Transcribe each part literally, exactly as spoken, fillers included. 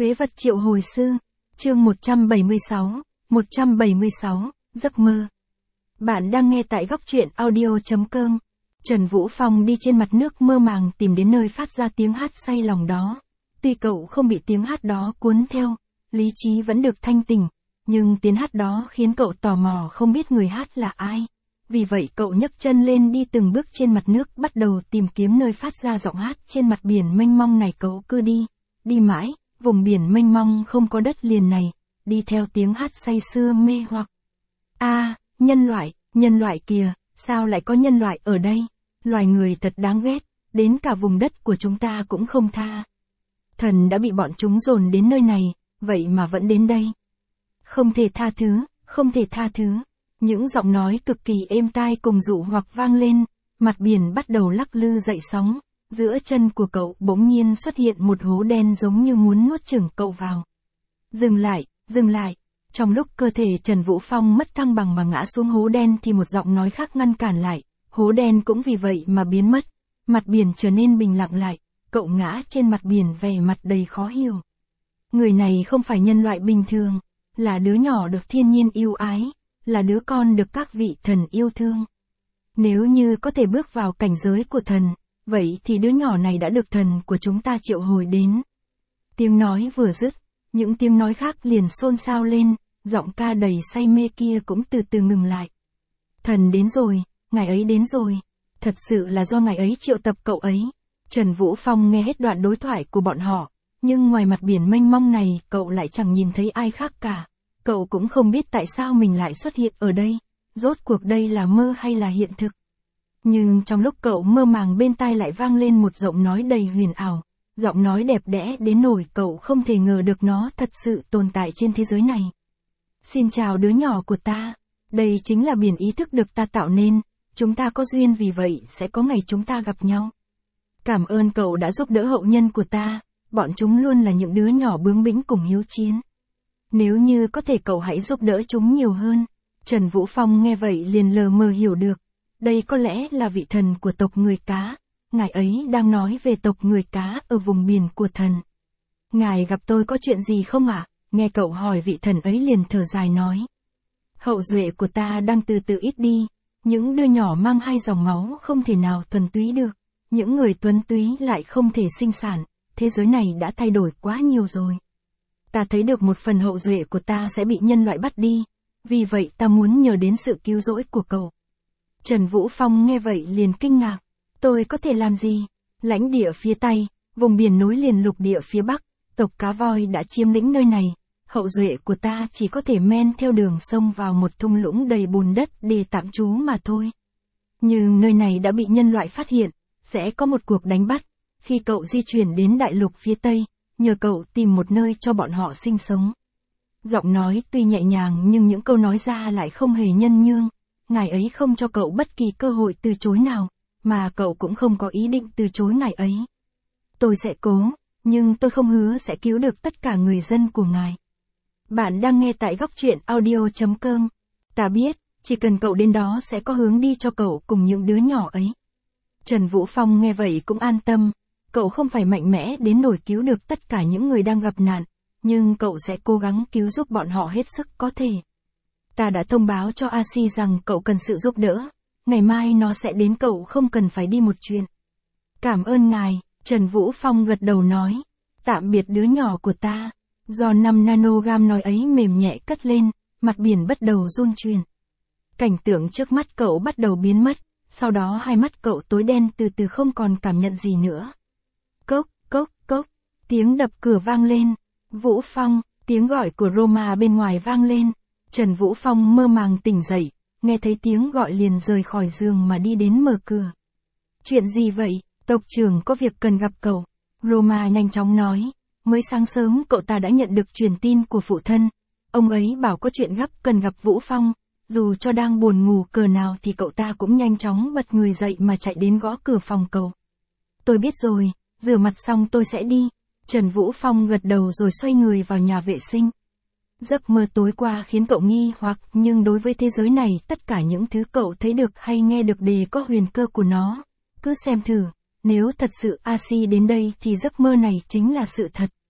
Phế vật triệu hồi sư, chương một trăm bảy mươi sáu, một trăm bảy mươi sáu, giấc mơ. Bạn đang nghe tại góc truyện audio.com. Trần Vũ Phong đi trên mặt nước mơ màng tìm đến nơi phát ra tiếng hát say lòng đó. Tuy cậu không bị tiếng hát đó cuốn theo, lý trí vẫn được thanh tỉnh, nhưng tiếng hát đó khiến cậu tò mò không biết người hát là ai. Vì vậy cậu nhấc chân lên đi từng bước trên mặt nước bắt đầu tìm kiếm nơi phát ra giọng hát trên mặt biển mênh mông này. Cậu cứ đi, đi mãi, vùng biển mênh mông không có đất liền này, đi theo tiếng hát say sưa mê hoặc. A, à, nhân loại, nhân loại kìa, sao lại có nhân loại ở đây? Loài người thật đáng ghét, đến cả vùng đất của chúng ta cũng không tha. Thần đã bị bọn chúng dồn đến nơi này, vậy mà vẫn đến đây. Không thể tha thứ, không thể tha thứ. Những giọng nói cực kỳ êm tai cùng dụ hoặc vang lên, mặt biển bắt đầu lắc lư dậy sóng, giữa chân của cậu bỗng nhiên xuất hiện một hố đen giống như muốn nuốt chửng cậu vào. Dừng lại, dừng lại. Trong lúc cơ thể Trần Vũ Phong mất thăng bằng mà ngã xuống hố đen thì một giọng nói khác ngăn cản lại, hố đen cũng vì vậy mà biến mất, mặt biển trở nên bình lặng lại, cậu ngã trên mặt biển vẻ mặt đầy khó hiểu. Người này không phải nhân loại bình thường, là đứa nhỏ được thiên nhiên yêu ái, là đứa con được các vị thần yêu thương. Nếu như có thể bước vào cảnh giới của thần, vậy thì đứa nhỏ này đã được thần của chúng ta triệu hồi đến. Tiếng nói vừa dứt, những tiếng nói khác liền xôn xao lên, giọng ca đầy say mê kia cũng từ từ ngừng lại. Thần đến rồi, ngài ấy đến rồi, thật sự là do ngài ấy triệu tập cậu ấy. Trần Vũ Phong nghe hết đoạn đối thoại của bọn họ, nhưng ngoài mặt biển mênh mông này cậu lại chẳng nhìn thấy ai khác cả. Cậu cũng không biết tại sao mình lại xuất hiện ở đây, rốt cuộc đây là mơ hay là hiện thực. Nhưng trong lúc cậu mơ màng bên tai lại vang lên một giọng nói đầy huyền ảo, giọng nói đẹp đẽ đến nỗi cậu không thể ngờ được nó thật sự tồn tại trên thế giới này. Xin chào đứa nhỏ của ta, đây chính là biển ý thức được ta tạo nên, chúng ta có duyên vì vậy sẽ có ngày chúng ta gặp nhau. Cảm ơn cậu đã giúp đỡ hậu nhân của ta, bọn chúng luôn là những đứa nhỏ bướng bỉnh cùng hiếu chiến. Nếu như có thể cậu hãy giúp đỡ chúng nhiều hơn. Trần Vũ Phong nghe vậy liền lờ mờ hiểu được, đây có lẽ là vị thần của tộc người cá, ngài ấy đang nói về tộc người cá ở vùng biển của thần. Ngài gặp tôi có chuyện gì không ạ? À? Nghe cậu hỏi vị thần ấy liền thở dài nói. Hậu duệ của ta đang từ từ ít đi, những đứa nhỏ mang hai dòng máu không thể nào thuần túy được, những người tuấn túy lại không thể sinh sản, thế giới này đã thay đổi quá nhiều rồi. Ta thấy được một phần hậu duệ của ta sẽ bị nhân loại bắt đi, vì vậy ta muốn nhờ đến sự cứu rỗi của cậu. Trần Vũ Phong nghe vậy liền kinh ngạc, tôi có thể làm gì? Lãnh địa phía Tây, vùng biển nối liền lục địa phía Bắc, tộc cá voi đã chiếm lĩnh nơi này, hậu duệ của ta chỉ có thể men theo đường sông vào một thung lũng đầy bùn đất để tạm trú mà thôi. Nhưng nơi này đã bị nhân loại phát hiện, sẽ có một cuộc đánh bắt, khi cậu di chuyển đến đại lục phía Tây, nhờ cậu tìm một nơi cho bọn họ sinh sống. Giọng nói tuy nhẹ nhàng nhưng những câu nói ra lại không hề nhân nhương, ngài ấy không cho cậu bất kỳ cơ hội từ chối nào, mà cậu cũng không có ý định từ chối ngài ấy. Tôi sẽ cố, nhưng tôi không hứa sẽ cứu được tất cả người dân của ngài. Bạn đang nghe tại góc truyện audio.com. Ta biết, chỉ cần cậu đến đó sẽ có hướng đi cho cậu cùng những đứa nhỏ ấy. Trần Vũ Phong nghe vậy cũng an tâm, cậu không phải mạnh mẽ đến nỗi cứu được tất cả những người đang gặp nạn, nhưng cậu sẽ cố gắng cứu giúp bọn họ hết sức có thể. Ta đã thông báo cho a xê rằng cậu cần sự giúp đỡ, ngày mai nó sẽ đến, cậu không cần phải đi một chuyện. Cảm ơn ngài, Trần Vũ Phong gật đầu nói, tạm biệt đứa nhỏ của ta. Do năm nanogam nói ấy mềm nhẹ cất lên, mặt biển bắt đầu run chuyển. Cảnh tượng trước mắt cậu bắt đầu biến mất, sau đó hai mắt cậu tối đen từ từ không còn cảm nhận gì nữa. Cốc, cốc, cốc, tiếng đập cửa vang lên. Vũ Phong, tiếng gọi của Roma bên ngoài vang lên. Trần Vũ Phong mơ màng tỉnh dậy, nghe thấy tiếng gọi liền rời khỏi giường mà đi đến mở cửa. Chuyện gì vậy? Tộc trưởng có việc cần gặp cậu. Roma nhanh chóng nói. Mới sáng sớm cậu ta đã nhận được truyền tin của phụ thân. Ông ấy bảo có chuyện gấp cần gặp Vũ Phong. Dù cho đang buồn ngủ cờ nào thì cậu ta cũng nhanh chóng bật người dậy mà chạy đến gõ cửa phòng cậu. Tôi biết rồi, rửa mặt xong tôi sẽ đi. Trần Vũ Phong gật đầu rồi xoay người vào nhà vệ sinh. Giấc mơ tối qua khiến cậu nghi hoặc, nhưng đối với thế giới này tất cả những thứ cậu thấy được hay nghe được đều có huyền cơ của nó. Cứ xem thử, nếu thật sự a xê đến đây thì giấc mơ này chính là sự thật.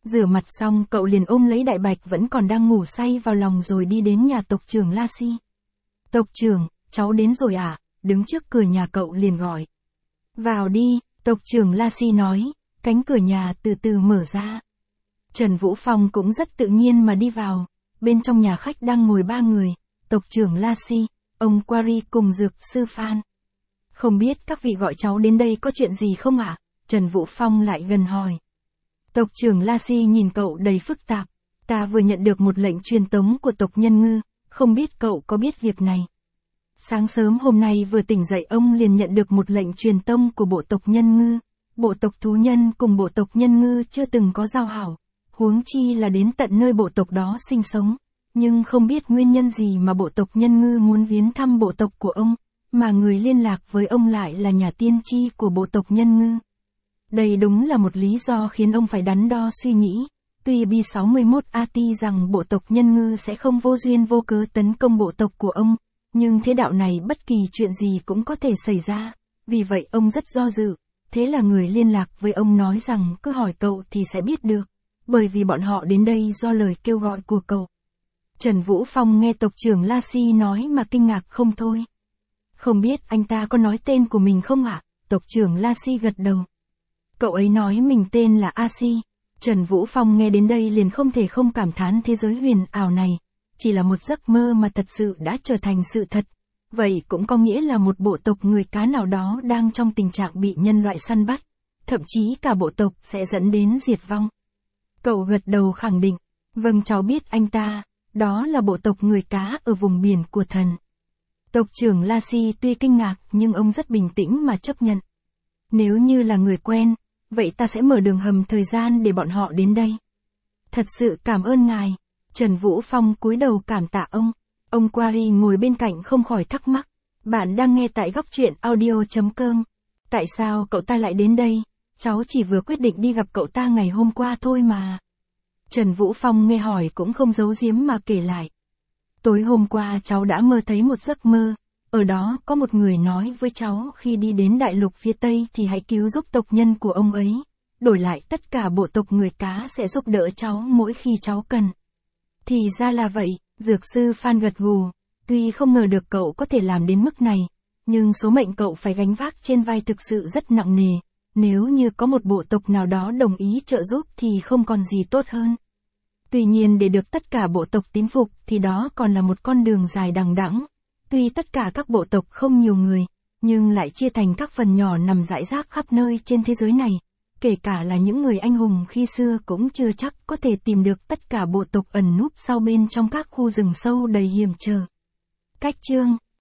Rửa mặt xong cậu liền ôm lấy Đại Bạch vẫn còn đang ngủ say vào lòng rồi đi đến nhà tộc trưởng La Si. Tộc trưởng, cháu đến rồi à? Đứng trước cửa nhà cậu liền gọi. Vào đi, tộc trưởng La Si nói, cánh cửa nhà từ từ mở ra. Trần Vũ Phong cũng rất tự nhiên mà đi vào, bên trong nhà khách đang ngồi ba người, tộc trưởng La Si, ông Quarry cùng dược sư Phan. Không biết các vị gọi cháu đến đây có chuyện gì không ạ? À? Trần Vũ Phong lại gần hỏi. Tộc trưởng La Si nhìn cậu đầy phức tạp, ta vừa nhận được một lệnh truyền tống của tộc Nhân Ngư, không biết cậu có biết việc này. Sáng sớm hôm nay vừa tỉnh dậy ông liền nhận được một lệnh truyền tông của bộ tộc Nhân Ngư. Bộ tộc thú nhân cùng bộ tộc Nhân Ngư chưa từng có giao hảo, huống chi là đến tận nơi bộ tộc đó sinh sống. Nhưng không biết nguyên nhân gì mà bộ tộc Nhân Ngư muốn viếng thăm bộ tộc của ông, mà người liên lạc với ông lại là nhà tiên tri của bộ tộc Nhân Ngư. Đây đúng là một lý do khiến ông phải đắn đo suy nghĩ. Tuy B sáu mươi mốt A T rằng bộ tộc Nhân Ngư sẽ không vô duyên vô cớ tấn công bộ tộc của ông, nhưng thế đạo này bất kỳ chuyện gì cũng có thể xảy ra, vì vậy ông rất do dự. Thế là người liên lạc với ông nói rằng cứ hỏi cậu thì sẽ biết được, bởi vì bọn họ đến đây do lời kêu gọi của cậu. Trần Vũ Phong nghe tộc trưởng La Si nói mà kinh ngạc không thôi. Không biết anh ta có nói tên của mình không ạ? À? Tộc trưởng La Si gật đầu. Cậu ấy nói mình tên là A Si. Trần Vũ Phong nghe đến đây liền không thể không cảm thán thế giới huyền ảo này, chỉ là một giấc mơ mà thật sự đã trở thành sự thật. Vậy cũng có nghĩa là một bộ tộc người cá nào đó đang trong tình trạng bị nhân loại săn bắt, thậm chí cả bộ tộc sẽ dẫn đến diệt vong. Cậu gật đầu khẳng định, vâng cháu biết anh ta, đó là bộ tộc người cá ở vùng biển của thần. Tộc trưởng La Si tuy kinh ngạc nhưng ông rất bình tĩnh mà chấp nhận. Nếu như là người quen, vậy ta sẽ mở đường hầm thời gian để bọn họ đến đây. Thật sự cảm ơn ngài. Trần Vũ Phong cúi đầu cảm tạ ông. Ông Quarry ngồi bên cạnh không khỏi thắc mắc. Bạn đang nghe tại góc truyện audio.com. Tại sao cậu ta lại đến đây? Cháu chỉ vừa quyết định đi gặp cậu ta ngày hôm qua thôi mà. Trần Vũ Phong nghe hỏi cũng không giấu giếm mà kể lại. Tối hôm qua cháu đã mơ thấy một giấc mơ. Ở đó có một người nói với cháu khi đi đến đại lục phía Tây thì hãy cứu giúp tộc nhân của ông ấy. Đổi lại tất cả bộ tộc người cá sẽ giúp đỡ cháu mỗi khi cháu cần. Thì ra là vậy, dược sư Phan gật gù. Tuy không ngờ được cậu có thể làm đến mức này, nhưng số mệnh cậu phải gánh vác trên vai thực sự rất nặng nề. Nếu như có một bộ tộc nào đó đồng ý trợ giúp thì không còn gì tốt hơn. Tuy nhiên để được tất cả bộ tộc tín phục thì đó còn là một con đường dài đằng đẵng. Tuy tất cả các bộ tộc không nhiều người, nhưng lại chia thành các phần nhỏ nằm rải rác khắp nơi trên thế giới này. Kể cả là những người anh hùng khi xưa cũng chưa chắc có thể tìm được tất cả bộ tộc ẩn núp sau bên trong các khu rừng sâu đầy hiểm trở. Cách chương